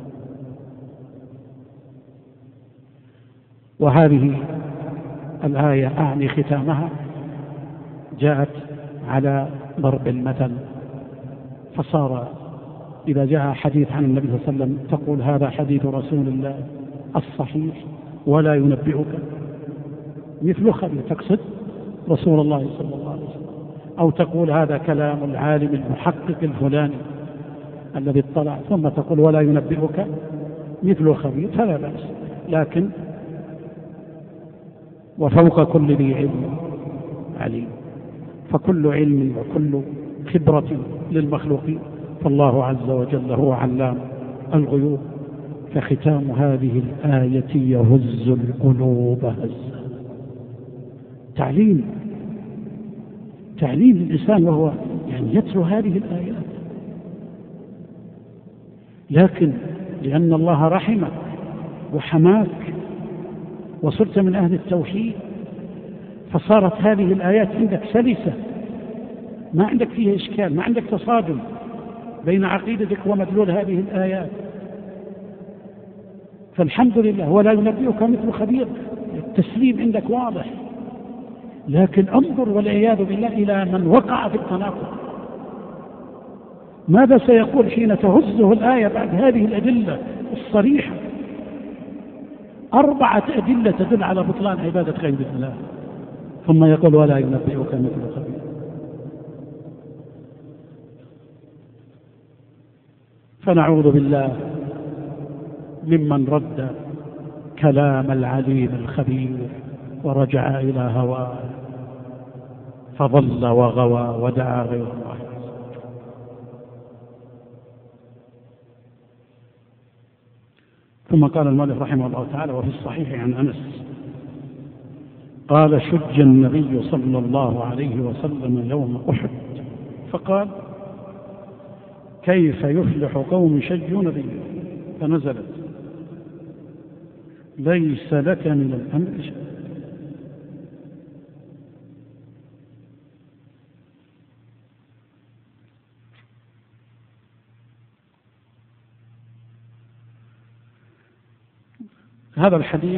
وهذه الآية أعني ختامها جاءت على ضرب المثل، فصار إذا جاء حديث عن النبي صلى الله عليه وسلم تقول هذا حديث رسول الله الصحيح ولا ينبئك مثل خبير، تقصد رسول الله صلى الله عليه وسلم، أو تقول هذا كلام العالم المحقق الفلاني الذي اطلع، ثم تقول ولا ينبئك مثل خبير، فلا بأس. لكن وفوق كل ذي علم عليم، فكل علم وكل خبرة للمخلوقين، فالله عز وجل هو علام الغيوب. فختام هذه الآية يهز القلوب هزا. تعليم الإنسان وهو يعني يتلو هذه الآيات، لكن لأن الله رحمك وحماك وصرت من أهل التوحيد، فصارت هذه الآيات عندك سلسة، ما عندك فيها إشكال، ما عندك تصادم بين عقيدتك ومدلول هذه الآيات، فالحمد لله. ولا ينبئك مثل خبير، التسليم عندك واضح. لكن انظر والعياذ بالله إلى من وقع في التناقض، ماذا سيقول حين تهزه الآية بعد هذه الأدلة الصريحة؟ 4 أدلة تدل على بطلان عبادة غير الله، ثم يقول ولا ينبئك مثل خبير. فنعوذ بالله ممن رد كلام العليم الخبير ورجع إلى هواه فضل وغوى ودعا غير الله. ثم قال المؤلف رحمه الله تعالى: وفي الصحيح عن أنس قال: شج النبي صلى الله عليه وسلم يوم أحد فقال: كيف يفلح قوم شجوا نبيهم؟ فنزلت: ليس لك من الأمر شيء. هذا الحديث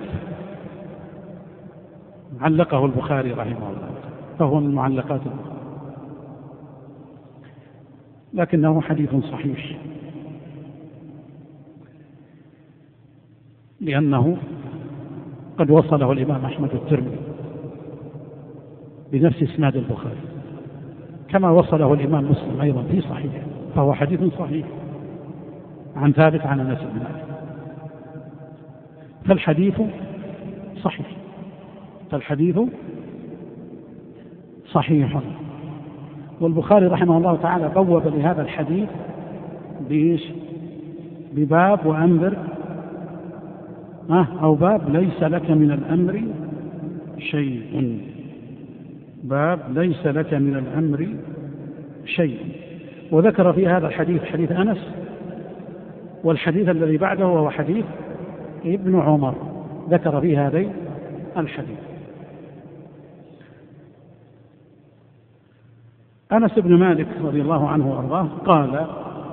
علقه البخاري رحمه الله، فهو من معلقات البخاري، لكنه حديث صحيح، لأنه قد وصله الإمام أحمد الترمذي بنفس إسناد البخاري، كما وصله الإمام مسلم أيضا في صحيح، فهو حديث صحيح عن ثابت عن أنس بن مالك. فالحديث صحيح. والبخاري رحمه الله تعالى بوب لهذا الحديث بباب وأنذر أو باب ليس لك من الأمر شيء، باب ليس لك من الأمر شيء. وذكر في هذا الحديث حديث أنس، والحديث الذي بعده وهو حديث ابن عمر، ذكر في هذين الحديث. أنس بن مالك رضي الله عنه وأرضاه قال: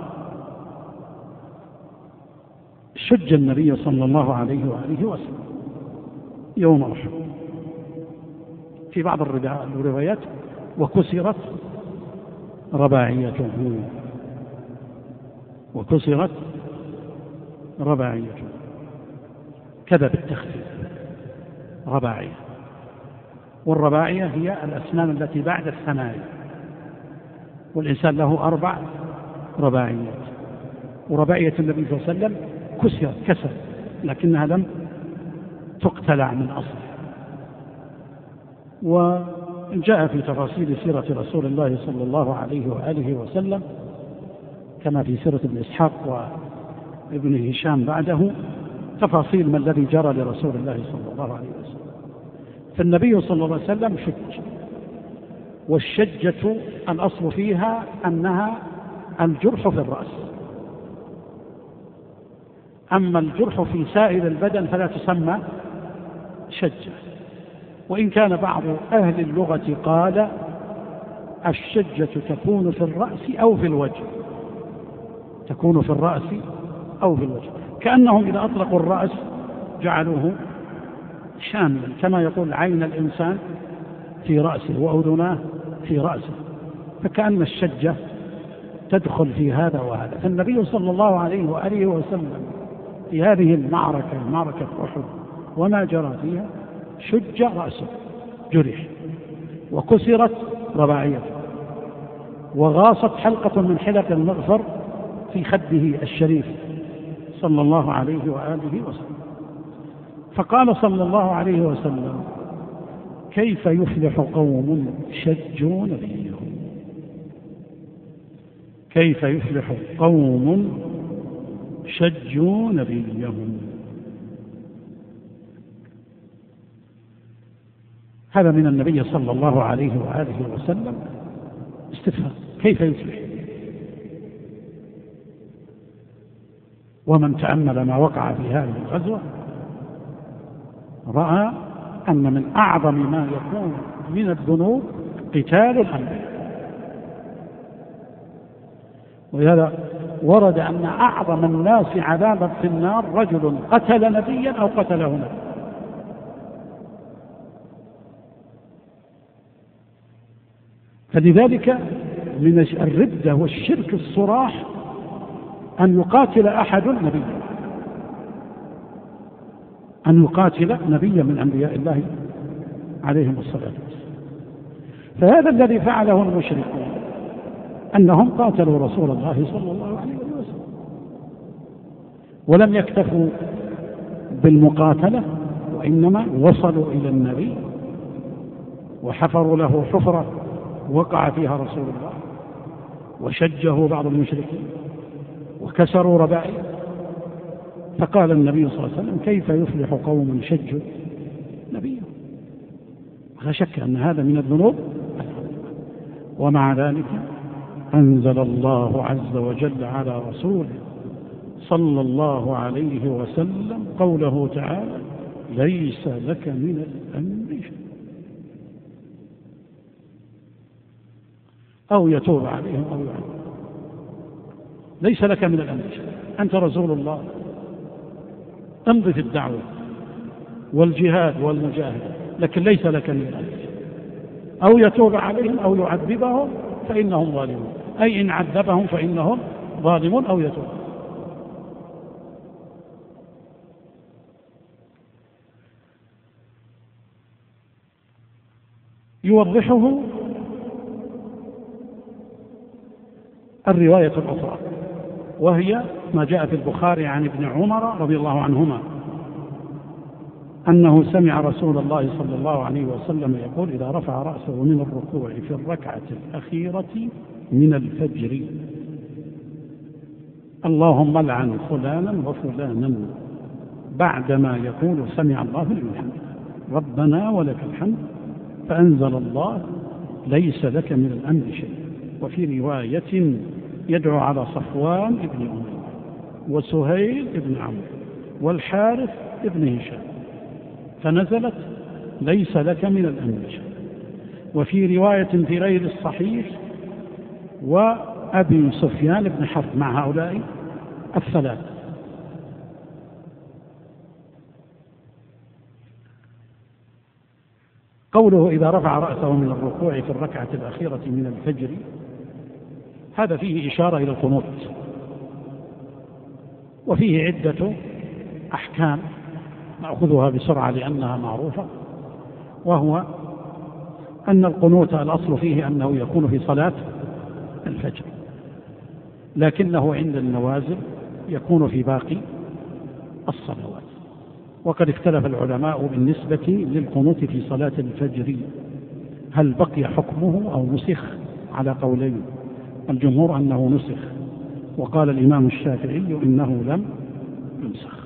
شج النبي صلى الله عليه وآله وسلم يوم أحد، في بعض الروايات وكسرت رباعيته، كذا بالتخفيف رباعية. والرباعية هي الأسنان التي بعد الثنايا، والإنسان له 4 رباعيات. ورباعية النبي صلى الله عليه وسلم كسر لكنها لم تقتلع من أصلها. وجاء في تفاصيل سيرة رسول الله صلى الله عليه وآله وسلم كما في سيرة ابن إسحاق وابن هشام بعده تفاصيل ما الذي جرى لرسول الله صلى الله عليه وسلم. فالنبي صلى الله عليه وسلم شج، والشجة الأصل فيها أنها الجرح في الرأس، أما الجرح في سائر البدن فلا تسمى شجة. وإن كان بعض أهل اللغة قال الشجة تكون في الرأس أو في الوجه، تكون في الرأس أو في الوجه، كأنهم إذا أطلقوا الرأس جعلوه شاملا، كما يقول عين الإنسان في رأسه وأذناه في رأسه، فكأن الشجة تدخل في هذا وهذا. فالنبي صلى الله عليه وآله وسلم في هذه المعركة، معركة أحد وما جرى فيها، شج رأسه، جرح، وكسرت رباعيته، وغاصت حلقة من حلق المغفر في خده الشريف صلى الله عليه وآله وسلم. فقال صلى الله عليه وسلم: كيف يفلح قوم شجوا نبيهم؟ كيف يفلح قوم شجوا نبيهم؟ هذا من النبي صلى الله عليه وآله وسلم استفهام، كيف يفلح؟ ومن تأمل ما وقع في هذه الغزوة رأى أن من أعظم ما يكون من الذنوب قتال الأنبياء، ولهذا ورد أن أعظم الناس عذابا في النار رجل قتل نبيا أو قتله نبي. فلذلك من الردة والشرك الصراح أن يقاتل أحد نبيا، أن يقاتل نبيا من أنبياء الله عليهم الصلاة والسلام. فهذا الذي فعله المشركون، أنهم قاتلوا رسول الله صلى الله عليه وسلم، ولم يكتفوا بالمقاتلة، وإنما وصلوا إلى النبي وحفروا له حفرة وقع فيها رسول الله، وشجه بعض المشركين وكسروا ربائه. فقال النبي صلى الله عليه وسلم: كيف يفلح قوم شجوا نبيهم؟ لا شك أن هذا من الذنوب. ومع ذلك أنزل الله عز وجل على رسوله صلى الله عليه وسلم قوله تعالى: ليس لك من الأمر شيء، أو يتوب عليهم أو يعذبهم. ليس لك من الأمر شيء، أنت رسول الله، امضي في الدعوة والجهاد والمجاهدة، لكن ليس لك من الأمر شيء، أو يتوب عليهم أو يعذبهم فإنهم ظالمون، أي إن عذبهم فإنهم ظالمون أو يتوب. يوضحه الرواية الأخرى، وهي ما جاء في البخاري عن ابن عمر رضي الله عنهما أنه سمع رسول الله صلى الله عليه وسلم يقول: إذا رفع رأسه من الركوع في الركعة الأخيرة من الفجر: اللهم لعن فلانا وفلانا، بعدما يقول سمع الله لمن حمده ربنا ولك الحمد، فأنزل الله: ليس لك من الأمر شيء. وفي رواية: يدعو على صفوان ابن أمية وسهيل ابن عمرو والحارث ابن هشام، فنزلت: ليس لك من الأمر شيء. وفي رواية في غير الصحيح: وأبي سفيان بن حرب، مع هؤلاء الثلاث. قوله: إذا رفع رأسه من الركوع في الركعة الأخيرة من الفجر، هذا فيه إشارة إلى القنوت، وفيه عدة أحكام نأخذها بسرعة لأنها معروفة. وهو أن القنوت الأصل فيه أنه يكون في صلاة الفجر، لكنه عند النوازل يكون في باقي الصلوات. وقد اختلف العلماء بالنسبة للقنوت في صلاة الفجر، هل بقي حكمه أو نسخ؟ على قولين، الجمهور أنه نسخ، وقال الإمام الشافعي إنه لم ينسخ،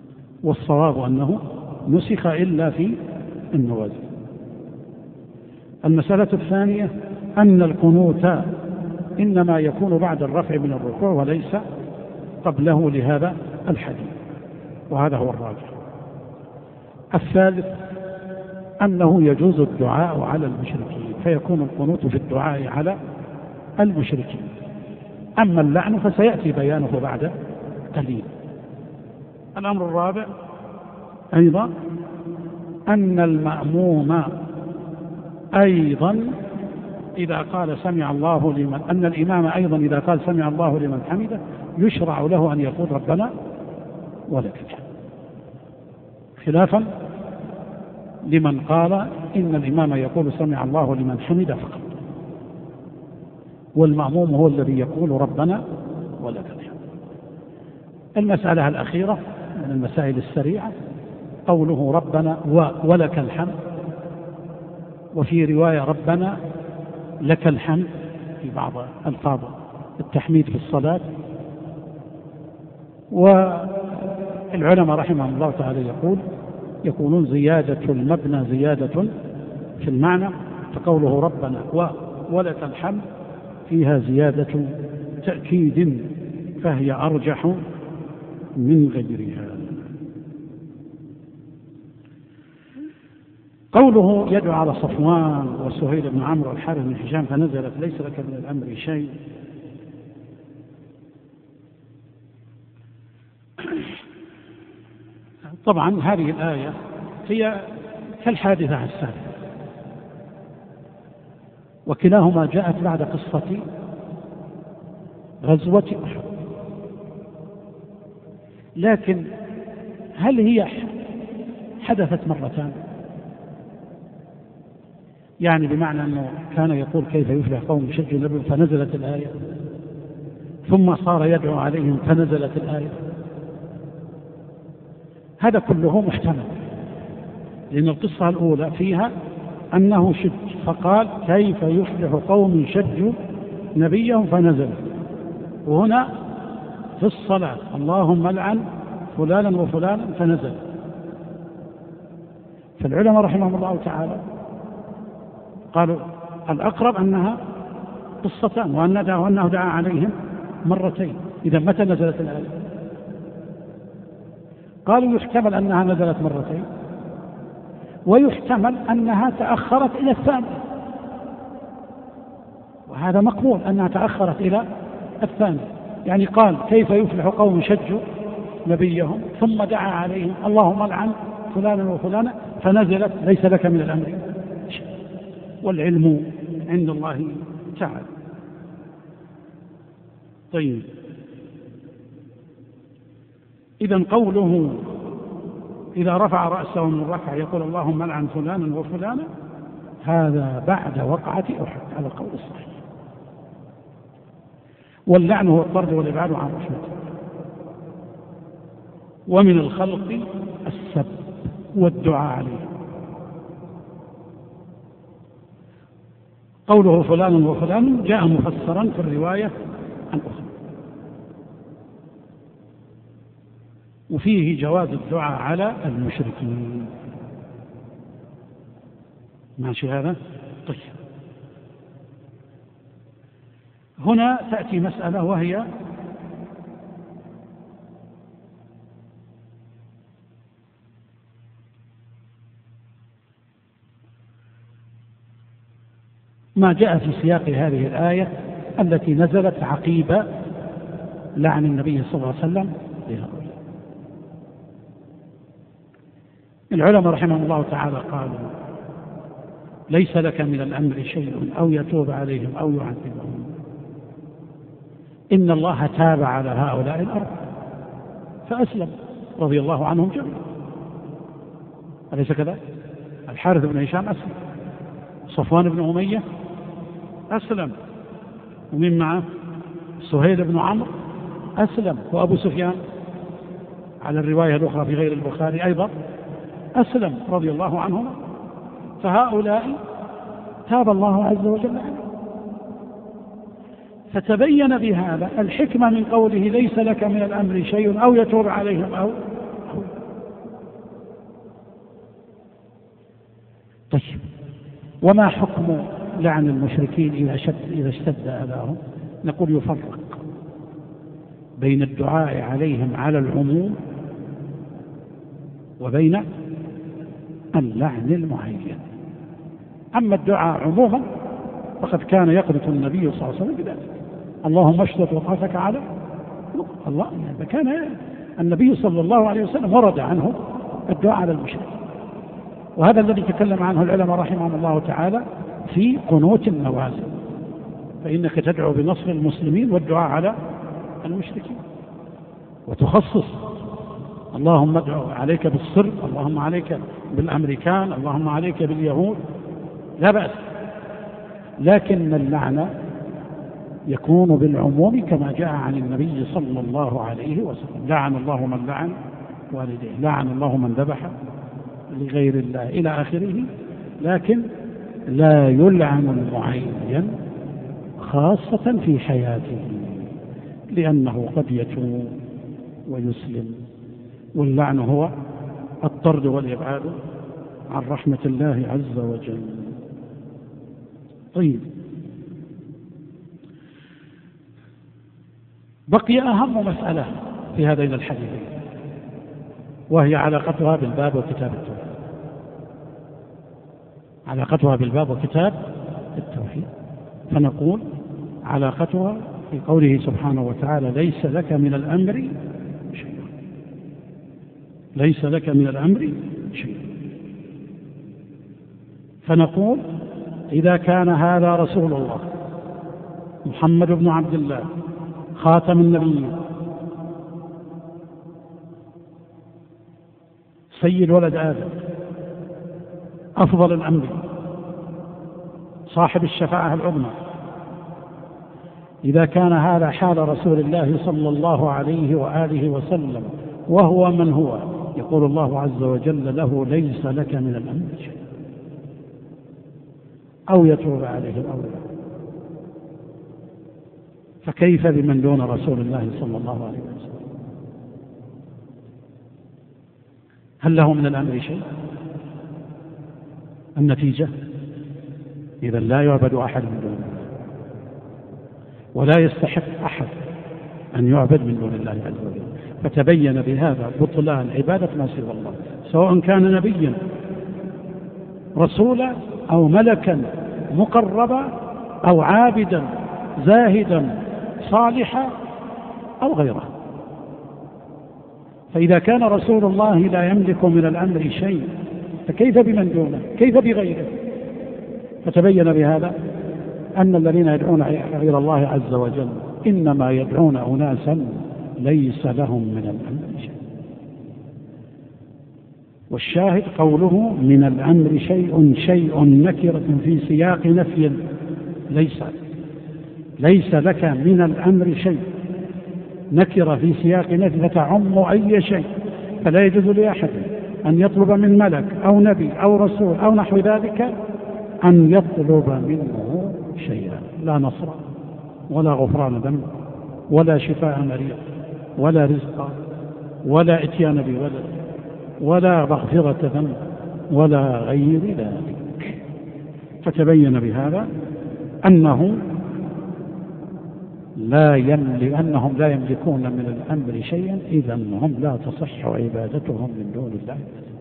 والصواب أنه نسخ إلا في النوازل. المسألة الثانية أن القنوت إنما يكون بعد الرفع من الركوع وليس قبله لهذا الحديث، وهذا هو الراجح. الثالث أنه يجوز الدعاء على المشركين، فيكون القنوت في الدعاء على المشركين. أما اللعن فسيأتي بيانه بعد قليل. الأمر الرابع أيضا أن المأموم أيضا إذا قال سمع الله لمن، أن الإمام أيضا إذا قال سمع الله لمن حمده يشرع له أن يقول ربنا ولك الحمد، خلافا لمن قال إن الإمام يقول سمع الله لمن حمده فقط، والمأموم هو الذي يقول ربنا ولك الحمد. المسألة الأخيرة من المسائل السريعة قوله ربنا ولك الحمد، وفي رواية ربنا لك الحمد في بعض ألفاظ التحميد في الصلاة. والعلماء رحمهم الله تعالى يقولون زيادة المبنى زيادة في المعنى، فقوله ربنا ولك الحمد فيها زيادة تأكيد فهي أرجح من غيرها. قوله يدعو على صفوان وسهيل بن عمرو والحارث بن هشام فنزلت ليس لك من الأمر شيء، طبعا هذه الآية هي كالحادثة السابقة، وكلاهما جاءت بعد قصة غزوة أحد، لكن هل هي حدثت مرتان؟ يعني بمعنى أنه كان يقول كيف يفلح قوم يشجوا النبي فنزلت الآية، ثم صار يدعو عليهم فنزلت الآية، هذا كله محتمل، لأن القصة الأولى فيها أنه شج فقال كيف يفلح قوم شجوا نبيهم فنزل، وهنا في الصلاة اللهم لعن فلانا وفلانا فنزل. فالعلماء رحمهم الله تعالى قالوا الأقرب أنها قصتان وأنه دعا عليهم مرتين، إذا متى نزلت الآية؟ قالوا يحتمل أنها نزلت مرتين، ويحتمل أنها تأخرت إلى الثانية، وهذا مقبول أنها تأخرت إلى الثانية. يعني قال كيف يفلح قوم شجوا نبيهم ثم دعا عليهم اللهم لعن فلانا وفلانا فنزلت ليس لك من الأمر شيء، والعلم عند الله تعالى. طيب، إذن قوله إذا رفع رأسه من الركعة يقول اللهم لعن فلانا وفلانا، هذا بعد وقعة أحد على القول الصحيح، واللعن هو الطرد والإبعاد عن رحمته، ومن الخلق السب والدعاء عليه. قوله فلان وفلان جاء مفسرا في الرواية الأخرى، وفيه جواز الدعاء على المشركين. ماشي هذا؟ طيب، هنا تأتي مسألة وهي ما جاء في سياق هذه الآية التي نزلت عقيب لعن النبي صلى الله عليه وسلم لهؤلاء. العلماء رحمهم الله تعالى قالوا ليس لك من الأمر شيء أو يتوب عليهم أو يعذبهم، إن الله تاب على هؤلاء الأرض فأسلم رضي الله عنهم جميعا، أليس كذلك؟ الحارث بن هشام أسلم، صفوان بن أمية أسلم، ومن معه سهيل بن عمرو أسلم، وأبو سفيان على الرواية الأخرى في غير البخاري أيضا أسلم رضي الله عنهم، فهؤلاء تاب الله عز وجل عنهم. فتبين بهذا الحكمة من قوله ليس لك من الأمر شيء أو يتوب عليهم أو طيب، وما حكم لعن المشركين إذا اشتد أذاهم؟ نقول يفرق بين الدعاء عليهم على العموم وبين اللعن المعين. أما الدعاء عموما فقد كان يقنط النبي صلى الله عليه وسلم بذلك: اللهم اشدد وطأتك على الله. كان النبي صلى الله عليه وسلم ورد عنه الدعاء على المشرك، وهذا الذي تكلم عنه العلماء رحمهم الله تعالى في قنوت النوازل، فإنك تدعو بنصر المسلمين والدعاء على المشركين، وتخصص: اللهم ادعو عليك بالصرب، اللهم عليك بالأمريكان، اللهم عليك باليهود، لا بأس. لكن اللعنة يكون بالعموم كما جاء عن النبي صلى الله عليه وسلم: لعن الله من لعن والديه، لعن الله من ذبح لغير الله، إلى آخره. لكن لا يلعن المعين خاصة في حياته، لأنه قد يتوب ويسلم، واللعن هو الطرد والإبعاد عن رحمة الله عز وجل. طيب، بقي أهم مسألة في هذين الحديثين، وهي علاقتها بالباب وكتاب التوحيد. علاقتها بالباب وكتاب التوحيد، فنقول علاقتها في قوله سبحانه وتعالى: ليس لك من الأمر شيء. ليس لك من الأمر شيء. فنقول: إذا كان هذا رسول الله محمد بن عبد الله خاتم النبيين سيد ولد آدم أفضل الأنبياء صاحب الشفاعة العظمى، إذا كان هذا حال رسول الله صلى الله عليه وآله وسلم وهو من هو، يقول الله عز وجل له: ليس لك من الأمر شيء، أو يتوب عليهم أو لا. فكيف بمن دون رسول الله صلى الله عليه وسلم؟ هل له من الأمر شيء؟ النتيجة: إذا لا يعبد أحد من دون الله، ولا يستحق أحد أن يعبد من دون الله عز وجل. فتبين بهذا بطلان عبادة ما سوى الله، سواء كان نبيا رسولا أو ملكا مقربا أو عابدا زاهدا صالحا أو غيره. فإذا كان رسول الله لا يملك من الأمر شيء، فكيف بمن دونه؟ كيف بغيره؟ فتبين بهذا أن الذين يدعون غير الله عز وجل إنما يدعون أناسا ليس لهم من الأمر شيء. والشاهد قوله: من الأمر شيء نكرة في سياق نفي. ليس لك من الأمر شيء، نكرة في سياق نفي فتعم أي شيء، فلا يجوز لأحد أن يطلب من ملك أو نبي أو رسول أو نحو ذلك أن يطلب منه شيئا، لا نصر ولا غفران ذنب ولا شفاء مريض ولا رزق ولا إتيان بولد ولا مغفرة ذنب ولا غير ذلك. فتبين بهذا أنهم لا يملكون من الأمر شيئا، إذن هم لا تصح عبادتهم من دون الله.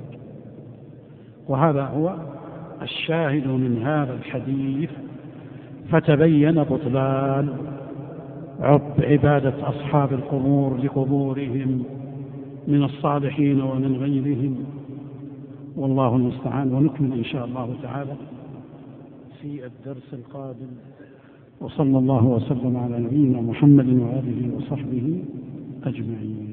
وهذا هو الشاهد من هذا الحديث. فتبين بطلان عبادة أصحاب القبور لقبورهم من الصالحين ومن غيرهم، والله المستعان. ونكمل إن شاء الله تعالى في الدرس القادم. وصلى الله وسلم على نبينا محمد وآله وصحبه أجمعين.